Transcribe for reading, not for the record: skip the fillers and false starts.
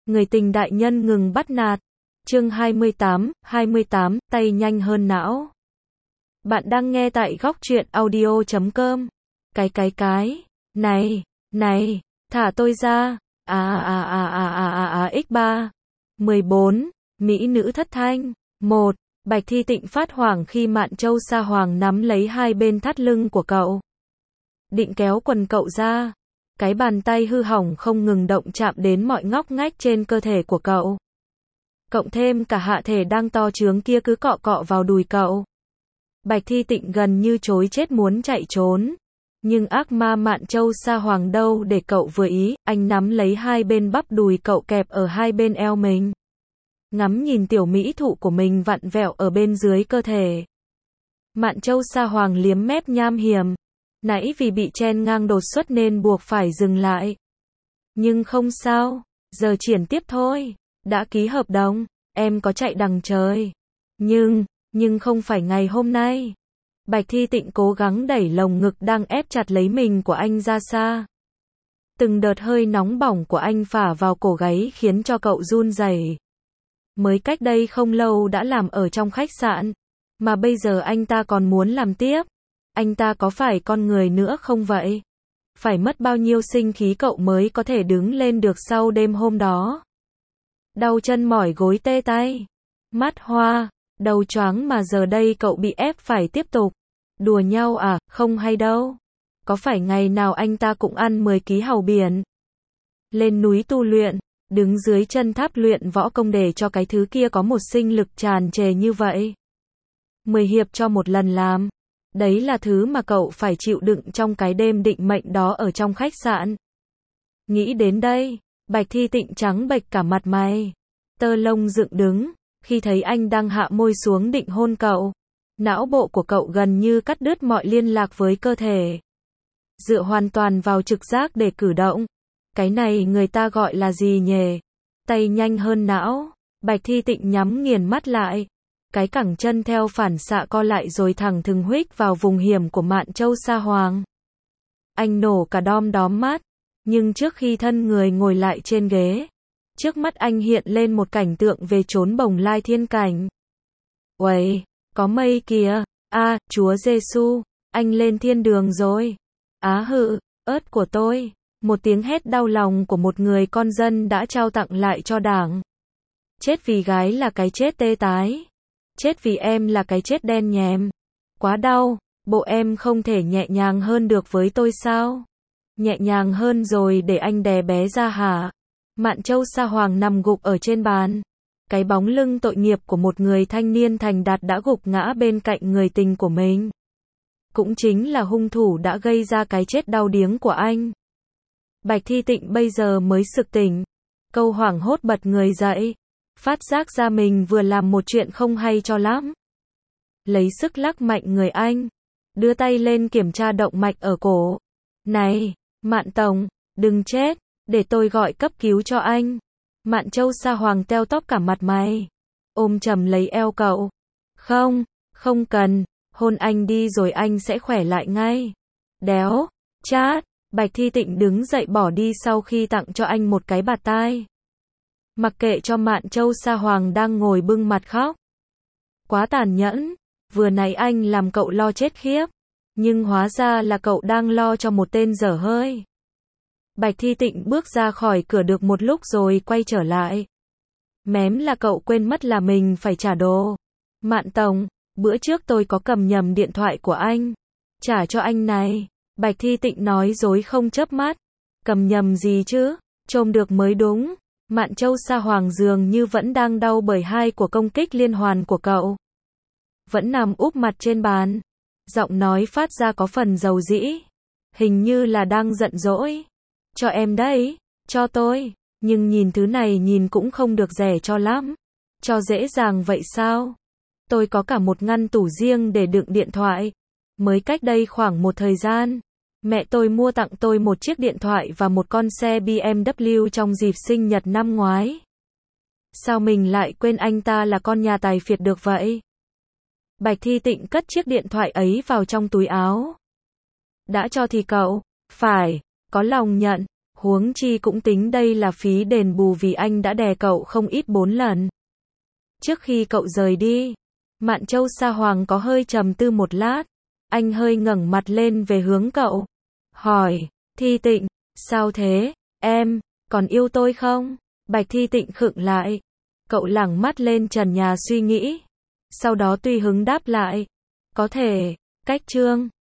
Người tình đại nhân ngừng bắt nạt. Chương 28, tay nhanh hơn não. Bạn đang nghe tại góc truyện audio.com. Cái. Này, thả tôi ra. X3. 14. Mỹ nữ thất thanh. 1. Bạch Thi Tịnh phát hoảng khi Mạn Châu Sa Hoàng nắm lấy hai bên thắt lưng của cậu. Định kéo quần cậu ra. Cái bàn tay hư hỏng không ngừng động chạm đến mọi ngóc ngách trên cơ thể của cậu. Cộng thêm cả hạ thể đang to trướng kia cứ cọ cọ vào đùi cậu. Bạch Thi Tịnh gần như trối chết muốn chạy trốn. Nhưng ác ma Mạn Châu Sa Hoàng đâu để cậu vừa ý, anh nắm lấy hai bên bắp đùi cậu kẹp ở hai bên eo mình. Ngắm nhìn tiểu mỹ thụ của mình vặn vẹo ở bên dưới cơ thể. Mạn Châu Sa Hoàng liếm mép nham hiểm. Nãy vì bị chen ngang đột xuất nên buộc phải dừng lại. Nhưng không sao, giờ triển tiếp thôi. Đã ký hợp đồng, em có chạy đằng trời. Nhưng không phải ngày hôm nay. Bạch Thi Tịnh cố gắng đẩy lồng ngực đang ép chặt lấy mình của anh ra xa. Từng đợt hơi nóng bỏng của anh phả vào cổ gáy khiến cho cậu run rẩy. Mới cách đây không lâu đã làm ở trong khách sạn, mà bây giờ anh ta còn muốn làm tiếp. Anh ta có phải con người nữa không vậy? Phải mất bao nhiêu sinh khí cậu mới có thể đứng lên được sau đêm hôm đó? Đau chân mỏi gối tê tay, mắt hoa, đầu choáng mà giờ đây cậu bị ép phải tiếp tục. Đùa nhau à, không hay đâu. Có phải ngày nào anh ta cũng ăn 10 ký hàu biển? Lên núi tu luyện, đứng dưới chân tháp luyện võ công để cho cái thứ kia có một sinh lực tràn trề như vậy. 10 hiệp cho một lần làm. Đấy là thứ mà cậu phải chịu đựng trong cái đêm định mệnh đó ở trong khách sạn. Nghĩ đến đây, Bạch Thi Tịnh trắng bệch cả mặt mày. Tơ lông dựng đứng, khi thấy anh đang hạ môi xuống định hôn cậu. Não bộ của cậu gần như cắt đứt mọi liên lạc với cơ thể. Dựa hoàn toàn vào trực giác để cử động. Cái này người ta gọi là gì nhỉ? Tay nhanh hơn não. Bạch Thi Tịnh nhắm nghiền mắt lại. Cái cẳng chân theo phản xạ co lại rồi thẳng thừng huých vào vùng hiểm của Mạn Châu Sa Hoàng. Anh nổ cả đom đóm mắt. Nhưng trước khi thân người ngồi lại trên ghế, trước mắt anh hiện lên một cảnh tượng về chốn bồng lai thiên cảnh. Uầy, có mây kìa, Chúa Giêsu, anh lên thiên đường rồi. Ớt của tôi, một tiếng hét đau lòng của một người con dân đã trao tặng lại cho Đảng. Chết vì gái là cái chết tê tái. Chết vì em là cái chết đen nhèm. Quá đau, bộ em không thể nhẹ nhàng hơn được với tôi sao? Nhẹ nhàng hơn rồi để anh đè bé ra hả? Mạn Châu Sa Hoàng nằm gục ở trên bàn. Cái bóng lưng tội nghiệp của một người thanh niên thành đạt đã gục ngã bên cạnh người tình của mình. Cũng chính là hung thủ đã gây ra cái chết đau điếng của anh. Bạch Thi Tịnh bây giờ mới sực tỉnh. Câu hoảng hốt bật người dậy. Phát giác ra mình vừa làm một chuyện không hay cho lắm. Lấy sức lắc mạnh người anh. Đưa tay lên kiểm tra động mạch ở cổ. Này, Mạn Tổng, đừng chết, để tôi gọi cấp cứu cho anh. Mạn Châu Sa Hoàng teo tóp cả mặt mày. Ôm chầm lấy eo cậu. Không cần, hôn anh đi rồi anh sẽ khỏe lại ngay. Đéo, chát, Bạch Thi Tịnh đứng dậy bỏ đi sau khi tặng cho anh một cái bạt tai. Mặc kệ cho Mạn Châu Sa Hoàng đang ngồi bưng mặt khóc. Quá tàn nhẫn, vừa nãy anh làm cậu lo chết khiếp. Nhưng hóa ra là cậu đang lo cho một tên dở hơi. Bạch Thi Tịnh bước ra khỏi cửa được một lúc rồi quay trở lại. Mém là cậu quên mất là mình phải trả đồ. Mạn Tổng, bữa trước tôi có cầm nhầm điện thoại của anh. Trả cho anh này. Bạch Thi Tịnh nói dối không chớp mắt. Cầm nhầm gì chứ? Trông được mới đúng. Mạn Châu Sa Hoàng dường như vẫn đang đau bởi hai cuộc công kích liên hoàn của cậu. Vẫn nằm úp mặt trên bàn. Giọng nói phát ra có phần dầu dĩ. Hình như là đang giận dỗi. Cho em đấy, cho tôi. Nhưng nhìn thứ này nhìn cũng không được rẻ cho lắm. Cho dễ dàng vậy sao? Tôi có cả một ngăn tủ riêng để đựng điện thoại. Mới cách đây khoảng một thời gian, mẹ tôi mua tặng tôi một chiếc điện thoại và một con xe BMW trong dịp sinh nhật năm ngoái. Sao mình lại quên anh ta là con nhà tài phiệt được vậy? Bạch Thi Tịnh cất chiếc điện thoại ấy vào trong túi áo. Đã cho thì cậu, phải, có lòng nhận. Huống chi cũng tính đây là phí đền bù vì anh đã đè cậu không ít 4 lần. Trước khi cậu rời đi, Mạn Châu Sa Hoàng có hơi trầm tư một lát, anh hơi ngẩng mặt lên về hướng cậu, hỏi, Thi Tịnh, sao thế, em, còn yêu tôi không? Bạch Thi Tịnh khựng lại, cậu lẳng mắt lên trần nhà suy nghĩ, sau đó tùy hứng đáp lại, có thể, cách chương